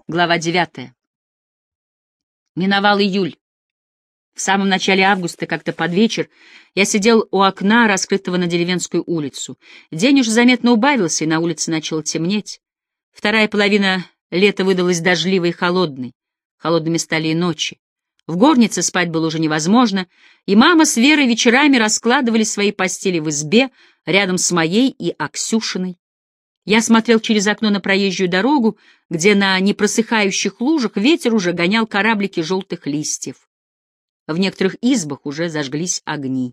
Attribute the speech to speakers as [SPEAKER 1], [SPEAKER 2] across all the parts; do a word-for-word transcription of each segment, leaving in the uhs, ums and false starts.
[SPEAKER 1] Глава девятая. Миновал июль. В самом начале августа, как-то под вечер, я сидел у окна, раскрытого на деревенскую улицу. День уже заметно убавился, и на улице начало темнеть. Вторая половина лета выдалась дождливой и холодной. Холодными стали и ночи. В горнице спать было уже невозможно, и мама с Верой вечерами раскладывали свои постели в избе рядом с моей и Аксюшиной. Я смотрел через окно на проезжую дорогу, где на непросыхающих лужах ветер уже гонял кораблики желтых листьев. В некоторых избах уже зажглись огни.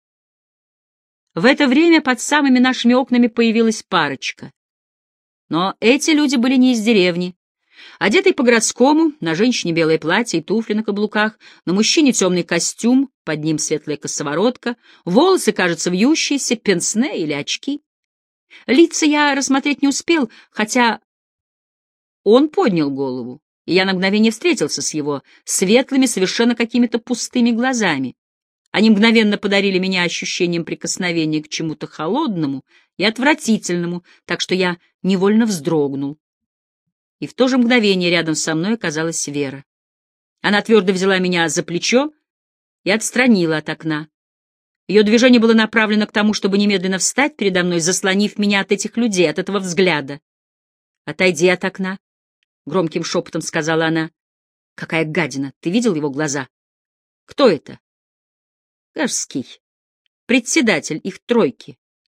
[SPEAKER 1] В это время под самыми нашими окнами появилась парочка. Но эти люди были не из деревни. Одетый по-городскому, на женщине белое платье и туфли на каблуках, на мужчине темный костюм, под ним светлая косоворотка, волосы, кажется, вьющиеся, пенсне или очки. Лица я рассмотреть не успел, хотя он поднял голову, и я на мгновение встретился с его светлыми, совершенно какими-то пустыми глазами. Они мгновенно подарили меня ощущением прикосновения к чему-то холодному и отвратительному, так что я невольно вздрогнул. И в то же мгновение рядом со мной оказалась Вера. Она твердо взяла меня за плечо и отстранила от окна. Ее движение было направлено к тому, чтобы немедленно встать передо мной, заслонив меня от этих людей, от этого взгляда. «Отойди от окна», — громким шепотом сказала она. «Какая гадина! Ты видел его глаза?» «Кто это?» «Горский. Председатель их тройки».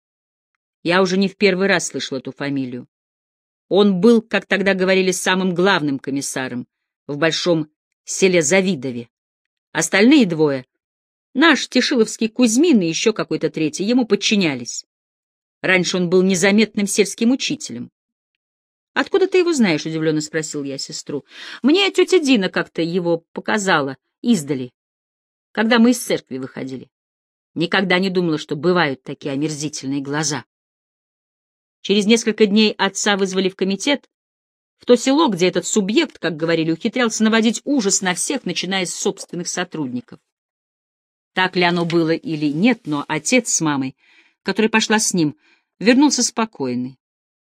[SPEAKER 1] Я уже не в первый раз слышал эту фамилию. Он был, как тогда говорили, самым главным комиссаром в большом селе Завидове. Остальные двое — наш Тишиловский Кузьмин и еще какой-то третий — ему подчинялись. Раньше он был незаметным сельским учителем. «Откуда ты его знаешь?» — удивленно спросил я сестру. «Мне тетя Дина как-то его показала издали, когда мы из церкви выходили. Никогда не думала, что бывают такие омерзительные глаза». Через несколько дней отца вызвали в комитет, в то село, где этот субъект, как говорили, ухитрялся наводить ужас на всех, начиная с собственных сотрудников. Так ли оно было или нет, но отец с мамой, которая пошла с ним, вернулся спокойный.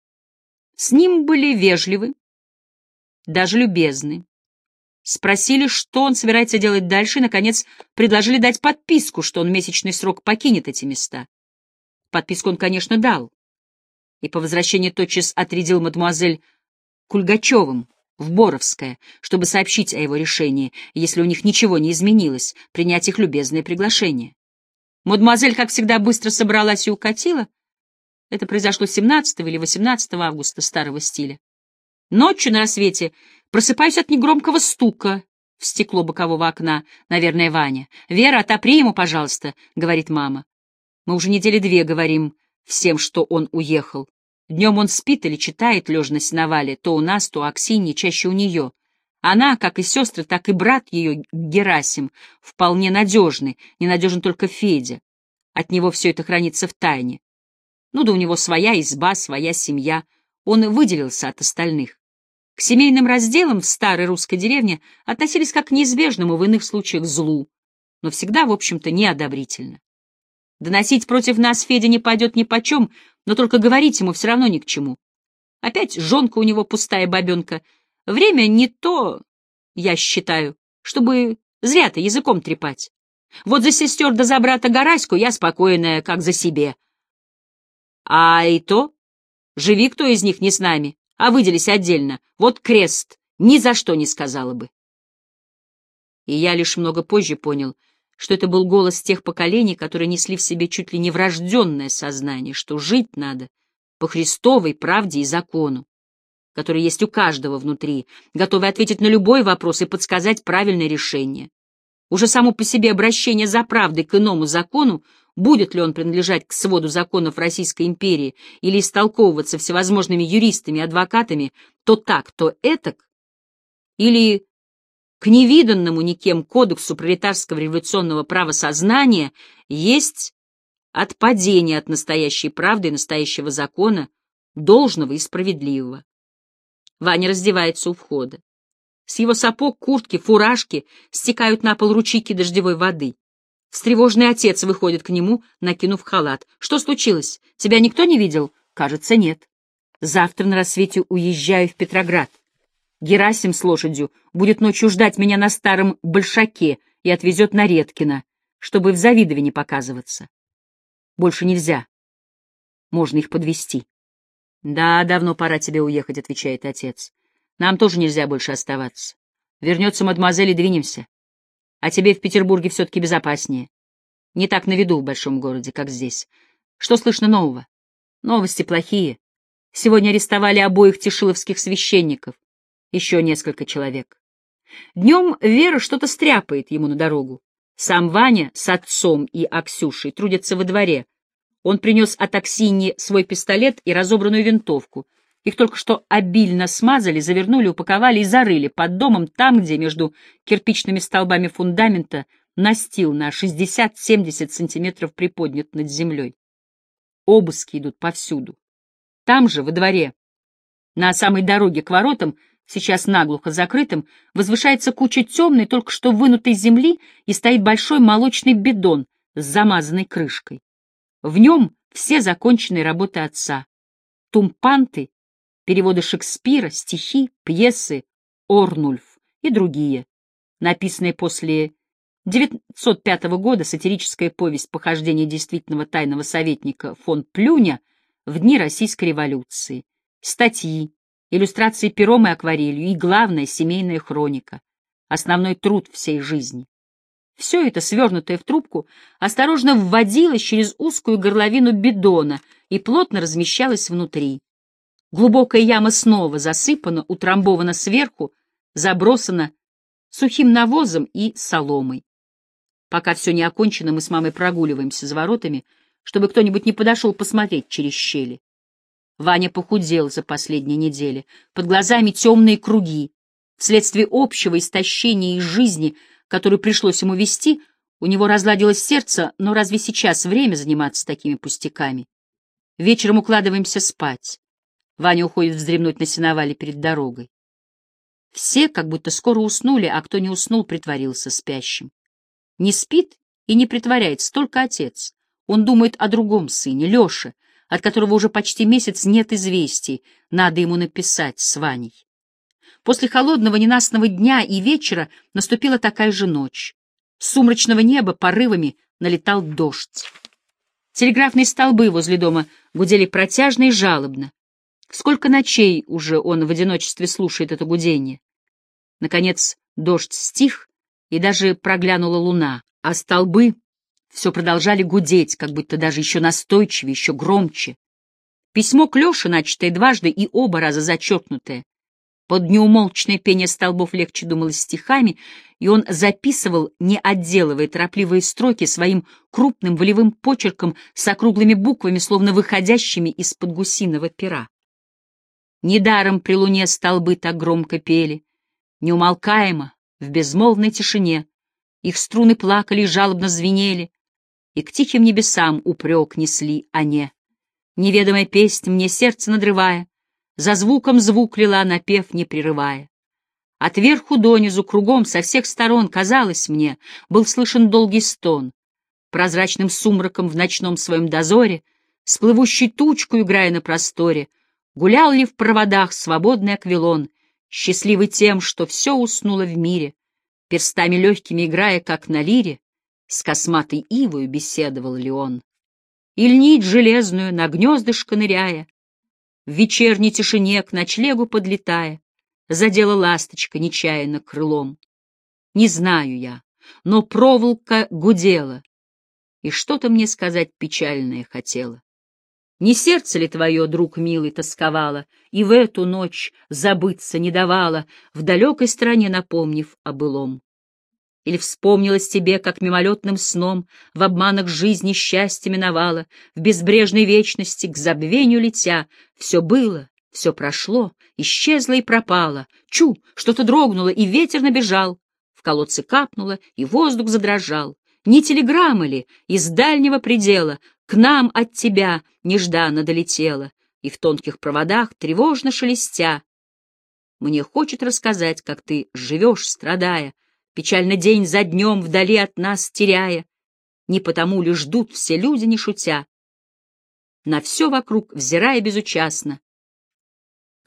[SPEAKER 1] С ним были вежливы, даже любезны. Спросили, что он собирается делать дальше, и, наконец, предложили дать подписку, что он месячный срок покинет эти места. Подписку он, конечно, дал, и по возвращении тотчас отрядил мадемуазель Кульгачевым в Боровское, чтобы сообщить о его решении, если у них ничего не изменилось, принять их любезное приглашение. Мадемуазель, как всегда, быстро собралась и укатила. Это произошло семнадцатого или восемнадцатого августа старого стиля. Ночью на рассвете просыпаюсь от негромкого стука в стекло бокового окна, наверное, Ваня. «Вера, отопри ему, пожалуйста», — говорит мама. Мы уже недели две говорим всем, что он уехал. Днем он спит или читает, лежа на сеновале, то у нас, то у Аксиньи, чаще у нее. Она, как и сестры, так и брат ее, Герасим, вполне надежны, ненадежен только Федя. От него все это хранится в тайне. Ну да у него своя изба, своя семья. Он выделился от остальных. К семейным разделам в старой русской деревне относились как к неизбежному в иных случаях злу, но всегда, в общем-то, неодобрительно. Доносить против нас Федя не пойдет ни почем, но только говорить ему все равно ни к чему. Опять жонка у него пустая бабенка. Время не то, я считаю, чтобы зря-то языком трепать. Вот за сестер да за брата Гараську я спокойная, как за себе. А и то, живи кто из них не с нами, а выделись отдельно, вот крест, ни за что не сказала бы. И я лишь много позже понял, что это был голос тех поколений, которые несли в себе чуть ли не врожденное сознание, что жить надо по Христовой правде и закону, который есть у каждого внутри, готовый ответить на любой вопрос и подсказать правильное решение. Уже само по себе обращение за правдой к иному закону, будет ли он принадлежать к своду законов Российской империи или истолковываться всевозможными юристами и адвокатами, то так, то этак, или к невиданному никем кодексу пролетарского революционного правосознания, есть отпадение от настоящей правды и настоящего закона, должного и справедливого. Ваня раздевается у входа. С его сапог, куртки, фуражки стекают на пол ручейки дождевой воды. Встревоженный отец выходит к нему, накинув халат. «Что случилось? Тебя никто не видел?» «Кажется, нет. Завтра на рассвете уезжаю в Петроград. Герасим с лошадью будет ночью ждать меня на старом большаке и отвезет на Редкино, чтобы в Завидове не показываться. Больше нельзя. Можно их подвести. Да, давно пора тебе уехать, — отвечает отец. Нам тоже нельзя больше оставаться. Вернется мадемуазель и двинемся. А тебе в Петербурге все-таки безопаснее. Не так на виду в большом городе, как здесь. Что слышно нового? Новости плохие. Сегодня арестовали обоих тишиловских священников. Еще несколько человек. Днем Вера что-то стряпает ему на дорогу. Сам Ваня с отцом и Аксюшей трудятся во дворе. Он принес от Аксиньи свой пистолет и разобранную винтовку. Их только что обильно смазали, завернули, упаковали и зарыли под домом, там, где между кирпичными столбами фундамента настил на шестьдесят-семьдесят сантиметров приподнят над землей. Обыски идут повсюду. Там же, во дворе, на самой дороге к воротам, сейчас наглухо закрытым, возвышается куча темной, только что вынутой земли, и стоит большой молочный бидон с замазанной крышкой. В нем все законченные работы отца. Тумпанты, переводы Шекспира, стихи, пьесы, Орнульф и другие. Написанные после девятьсот пятого года сатирическая повесть «Похождение действительного тайного советника фон Плюня в дни Российской революции». Статьи, иллюстрации пером и акварелью и, главное, семейная хроника. Основной труд всей жизни. Все это, свернутое в трубку, осторожно вводилось через узкую горловину бидона и плотно размещалось внутри. Глубокая яма снова засыпана, утрамбована сверху, забросана сухим навозом и соломой. Пока все не окончено, мы с мамой прогуливаемся за воротами, чтобы кто-нибудь не подошел посмотреть через щели. Ваня похудел за последние недели, под глазами темные круги. Вследствие общего истощения из жизни, которую пришлось ему вести, у него разладилось сердце, но разве сейчас время заниматься такими пустяками? Вечером укладываемся спать. Ваня уходит вздремнуть на сеновале перед дорогой. Все как будто скоро уснули, а кто не уснул, притворился спящим. Не спит и не притворяется только отец. Он думает о другом сыне, Леше, от которого уже почти месяц нет известий, надо ему написать с Ваней. После холодного ненастного дня и вечера наступила такая же ночь. С сумрачного неба порывами налетал дождь. Телеграфные столбы возле дома гудели протяжно и жалобно. Сколько ночей уже он в одиночестве слушает это гудение. Наконец дождь стих, и даже проглянула луна, а столбы все продолжали гудеть, как будто даже еще настойчивее, еще громче. Письмо к Леше, начатое дважды и оба раза зачеркнутое. Под неумолчное пение столбов легче думалось стихами, и он записывал, не отделывая торопливые строки, своим крупным волевым почерком с округлыми буквами, словно выходящими из-под гусиного пера. Недаром при луне столбы так громко пели, неумолкаемо, в безмолвной тишине. Их струны плакали и жалобно звенели, и к тихим небесам упрек несли они. Неведомая песнь мне сердце надрывая, за звуком звук лила, напев не прерывая. Отверху донизу, кругом, со всех сторон, казалось мне, был слышен долгий стон. Прозрачным сумраком в ночном своем дозоре, с плывущей тучкой играя на просторе, гулял ли в проводах свободный аквилон, счастливый тем, что все уснуло в мире, перстами легкими играя, как на лире, с косматой ивою беседовал ли он. Иль нить железную, на гнездышко ныряя, в вечерней тишине к ночлегу подлетая, задела ласточка нечаянно крылом. Не знаю я, но проволока гудела, и что-то мне сказать печальное хотела. Не сердце ли твое, друг милый, тосковало, и в эту ночь забыться не давало, в далекой стране напомнив о былом? Или вспомнилось тебе, как мимолетным сном в обманах жизни счастье миновало, в безбрежной вечности к забвению летя, все было, все прошло, исчезло и пропало, чу, что-то дрогнуло, и ветер набежал, в колодце капнуло, и воздух задрожал. Не телеграмма ли из дальнего предела к нам от тебя нежданно долетела, и в тонких проводах, тревожно шелестя, мне хочет рассказать, как ты живешь, страдая, печально день за днем вдали от нас теряя, не потому ли ждут все люди, не шутя, на все вокруг взирая безучастно,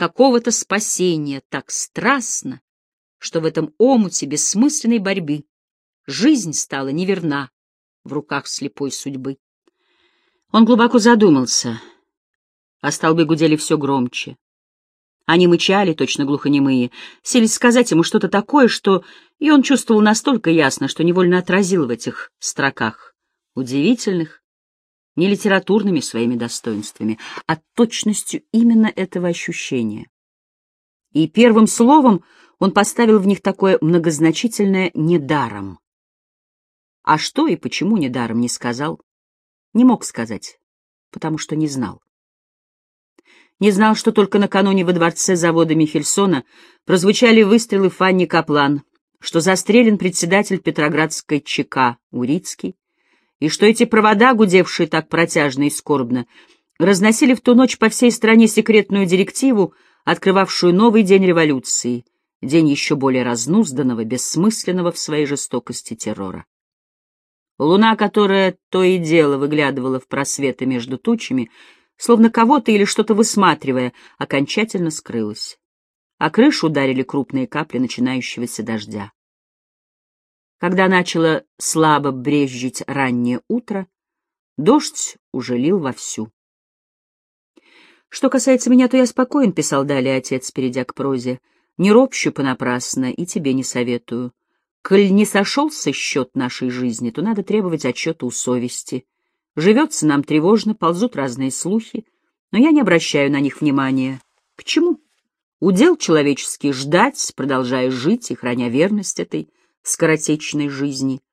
[SPEAKER 1] какого-то спасения так страстно, что в этом омуте бессмысленной борьбы жизнь стала неверна в руках слепой судьбы. Он глубоко задумался, а столбы гудели все громче. Они мычали, точно глухонемые, селись сказать ему что-то такое, что и он чувствовал настолько ясно, что невольно отразил в этих строках, удивительных, не литературными своими достоинствами, а точностью именно этого ощущения. И первым словом он поставил в них такое многозначительное «недаром». А что и почему недаром не сказал, не мог сказать, потому что не знал. Не знал, что только накануне во дворце завода Михельсона прозвучали выстрелы Фанни Каплан, что застрелен председатель Петроградской ЧК Урицкий, и что эти провода, гудевшие так протяжно и скорбно, разносили в ту ночь по всей стране секретную директиву, открывавшую новый день революции, день еще более разнузданного, бессмысленного в своей жестокости террора. Луна, которая то и дело выглядывала в просветы между тучами, словно кого-то или что-то высматривая, окончательно скрылась. А крышу ударили крупные капли начинающегося дождя. Когда начало слабо брезжить раннее утро, дождь уже лил вовсю. «Что касается меня, то я спокоен», — писал далее отец, перейдя к прозе. «Не ропщу понапрасно и тебе не советую. Коль не сошелся счет нашей жизни, то надо требовать отчета у совести. Живется нам тревожно, ползут разные слухи, но я не обращаю на них внимания. К чему? Удел человеческий ждать, продолжая жить и храня верность этой скоротечной жизни.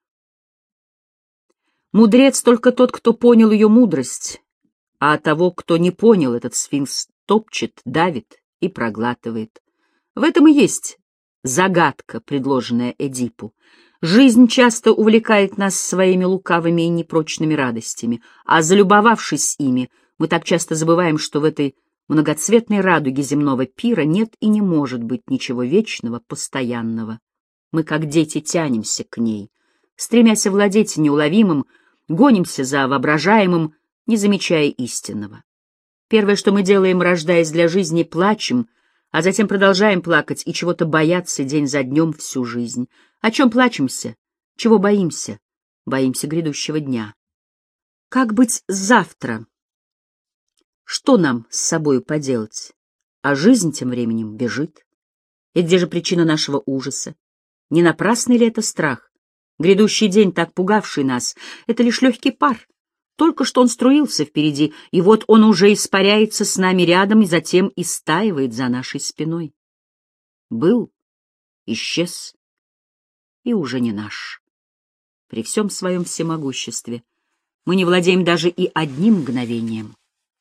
[SPEAKER 1] Мудрец только тот, кто понял ее мудрость, а того, кто не понял, этот сфинкс топчет, давит и проглатывает. В этом и есть загадка, предложенная Эдипу. Жизнь часто увлекает нас своими лукавыми и непрочными радостями, а залюбовавшись ими, мы так часто забываем, что в этой многоцветной радуге земного пира нет и не может быть ничего вечного, постоянного. Мы, как дети, тянемся к ней, стремясь овладеть неуловимым, гонимся за воображаемым, не замечая истинного. Первое, что мы делаем, рождаясь для жизни, плачем, а затем продолжаем плакать и чего-то бояться день за днем всю жизнь. О чем плачемся? Чего боимся? Боимся грядущего дня. Как быть завтра? Что нам с собою поделать? А жизнь тем временем бежит. И где же причина нашего ужаса? Не напрасный ли это страх? Грядущий день, так пугавший нас, это лишь легкий пар. Только что он струился впереди, и вот он уже испаряется с нами рядом и затем истаивает за нашей спиной. Был, исчез и уже не наш. При всем своем всемогуществе мы не владеем даже и одним мгновением.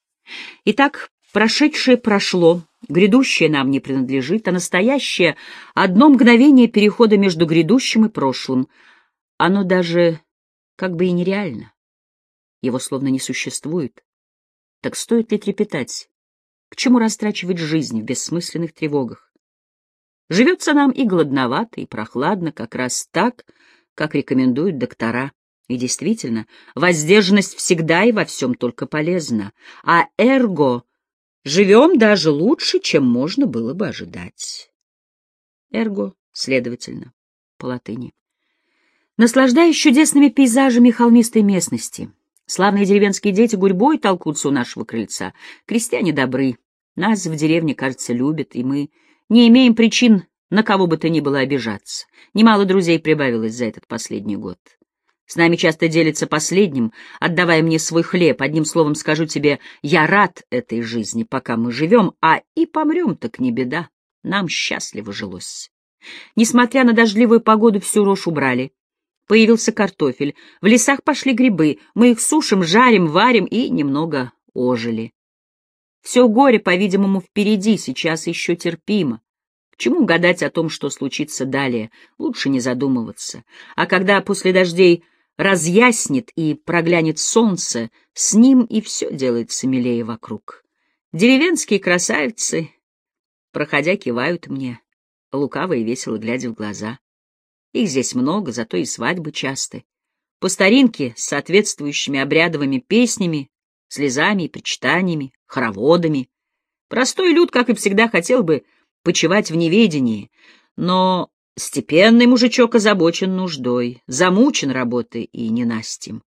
[SPEAKER 1] Итак, прошедшее прошло, грядущее нам не принадлежит, а настоящее — одно мгновение перехода между грядущим и прошлым. Оно даже как бы и нереально. Его словно не существует. Так стоит ли трепетать? К чему растрачивать жизнь в бессмысленных тревогах? Живется нам и голодновато, и прохладно, как раз так, как рекомендуют доктора. И действительно, воздержанность всегда и во всем только полезна. А эрго живем даже лучше, чем можно было бы ожидать. Эрго, следовательно, по латыни. Наслаждаясь чудесными пейзажами холмистой местности, славные деревенские дети гурьбой толкутся у нашего крыльца. Крестьяне добры, нас в деревне, кажется, любят, и мы не имеем причин на кого бы то ни было обижаться. Немало друзей прибавилось за этот последний год. С нами часто делятся последним, отдавая мне свой хлеб. Одним словом скажу тебе, я рад этой жизни, пока мы живем, а и помрем, так не беда. Нам счастливо жилось. Несмотря на дождливую погоду, всю рожь убрали. Появился картофель, в лесах пошли грибы, мы их сушим, жарим, варим и немного ожили. Все горе, по-видимому, впереди, сейчас еще терпимо. К чему гадать о том, что случится далее? Лучше не задумываться. А когда после дождей разъяснит и проглянет солнце, с ним и все делается милее вокруг. Деревенские красавицы, проходя, кивают мне, лукаво и весело глядя в глаза. Их здесь много, зато и свадьбы часты. По старинке, с соответствующими обрядовыми песнями, слезами и причитаниями, хороводами. Простой люд, как и всегда, хотел бы почивать в неведении, но степенный мужичок озабочен нуждой, замучен работой и ненастьем.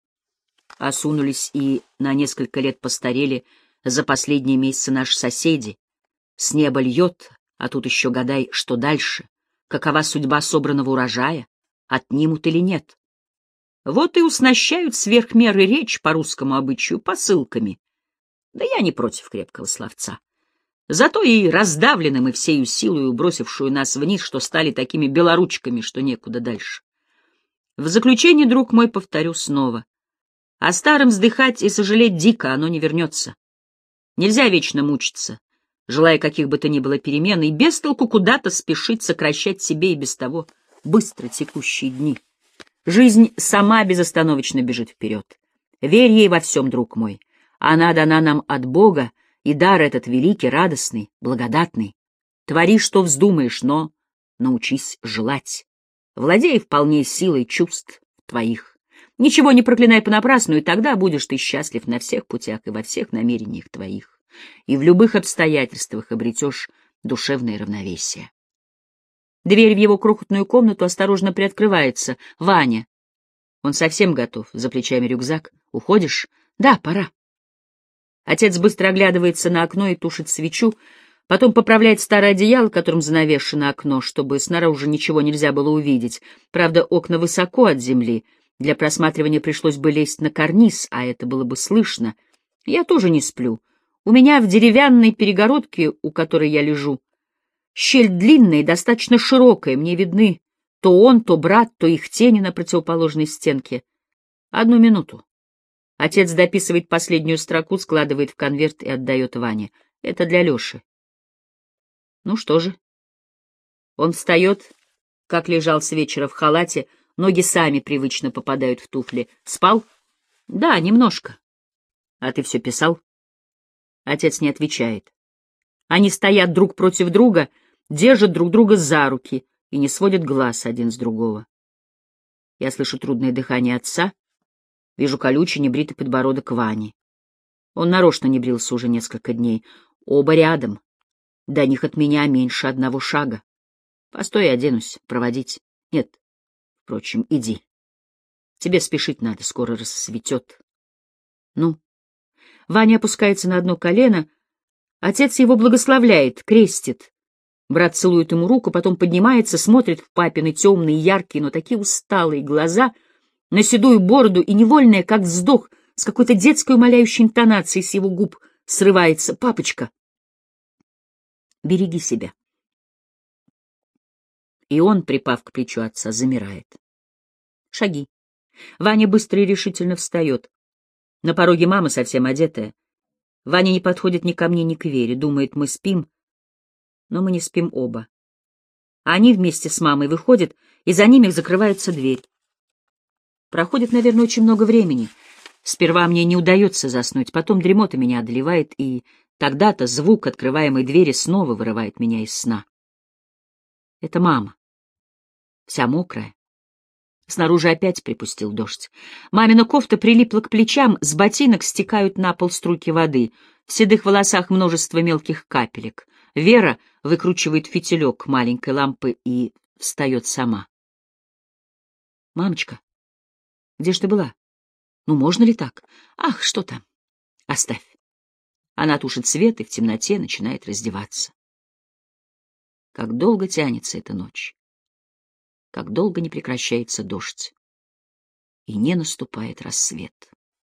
[SPEAKER 1] Осунулись и на несколько лет постарели за последние месяцы наши соседи. С неба льет, а тут еще гадай, что дальше, какова судьба собранного урожая, отнимут или нет. Вот и уснащают сверх меры речь по русскому обычаю посылками. Да я не против крепкого словца. Зато и раздавлены мы всею силою, бросившую нас вниз, что стали такими белоручками, что некуда дальше. В заключение, друг мой, повторю снова. О старом вздыхать и сожалеть дико, оно не вернется. Нельзя вечно мучиться, желая каких бы то ни было перемен, и без толку куда-то спешить сокращать себе и без того быстро текущие дни. Жизнь сама безостановочно бежит вперед. Верь ей во всем, друг мой. Она дана нам от Бога, и дар этот великий, радостный, благодатный. Твори, что вздумаешь, но научись желать. Владей вполне силой чувств твоих. Ничего не проклинай понапрасну, и тогда будешь ты счастлив на всех путях и во всех намерениях твоих. И в любых обстоятельствах обретешь душевное равновесие. Дверь в его крохотную комнату осторожно приоткрывается. Ваня. Он совсем готов, за плечами рюкзак. Уходишь? Да, пора. Отец быстро оглядывается на окно и тушит свечу, потом поправляет старое одеяло, которым занавешено окно, чтобы снаружи ничего нельзя было увидеть. Правда, окна высоко от земли. Для просматривания пришлось бы лезть на карниз, а это было бы слышно. Я тоже не сплю. У меня в деревянной перегородке, у которой я лежу, щель длинная и достаточно широкая, мне видны то он, то брат, то их тени на противоположной стенке. Одну минуту. Отец дописывает последнюю строку, складывает в конверт и отдает Ване. Это для Леши. Ну что же? Он встает, как лежал с вечера в халате, ноги сами привычно попадают в туфли. Спал? Да, немножко. А ты все писал? Отец не отвечает. Они стоят друг против друга, держат друг друга за руки и не сводят глаз один с другого. Я слышу трудное дыхание отца, вижу колючий небритый подбородок Вани. Он нарочно не брился уже несколько дней. Оба рядом. До них от меня меньше одного шага. Постой, я оденусь. Проводить? Нет. Впрочем, иди. Тебе спешить надо, скоро рассветет. Ну? Ваня опускается на одно колено. Отец его благословляет, крестит. Брат целует ему руку, потом поднимается, смотрит в папины темные, яркие, но такие усталые глаза, на седую бороду, и невольное, как вздох, с какой-то детской умоляющей интонацией с его губ срывается: «Папочка, береги себя». И он, припав к плечу отца, замирает. Шаги. Ваня быстро и решительно встает. На пороге мама, совсем одетая. Ваня не подходит ни ко мне, ни к Вере. Думает, мы спим, но мы не спим оба. Они вместе с мамой выходят, и за ними закрывается дверь. Проходит, наверное, очень много времени. Сперва мне не удается заснуть, потом дремота меня одолевает, и тогда-то звук открываемой двери снова вырывает меня из сна. Это мама. Вся мокрая. Снаружи опять припустил дождь. Мамина кофта прилипла к плечам, с ботинок стекают на пол струйки воды. В седых волосах множество мелких капелек. Вера выкручивает фитилек маленькой лампы и встает сама. «Мамочка, где ж ты была? Ну, можно ли так? Ах, что там? Оставь». Она тушит свет и в темноте начинает раздеваться. Как долго тянется эта ночь. Как долго не прекращается дождь и не наступает рассвет.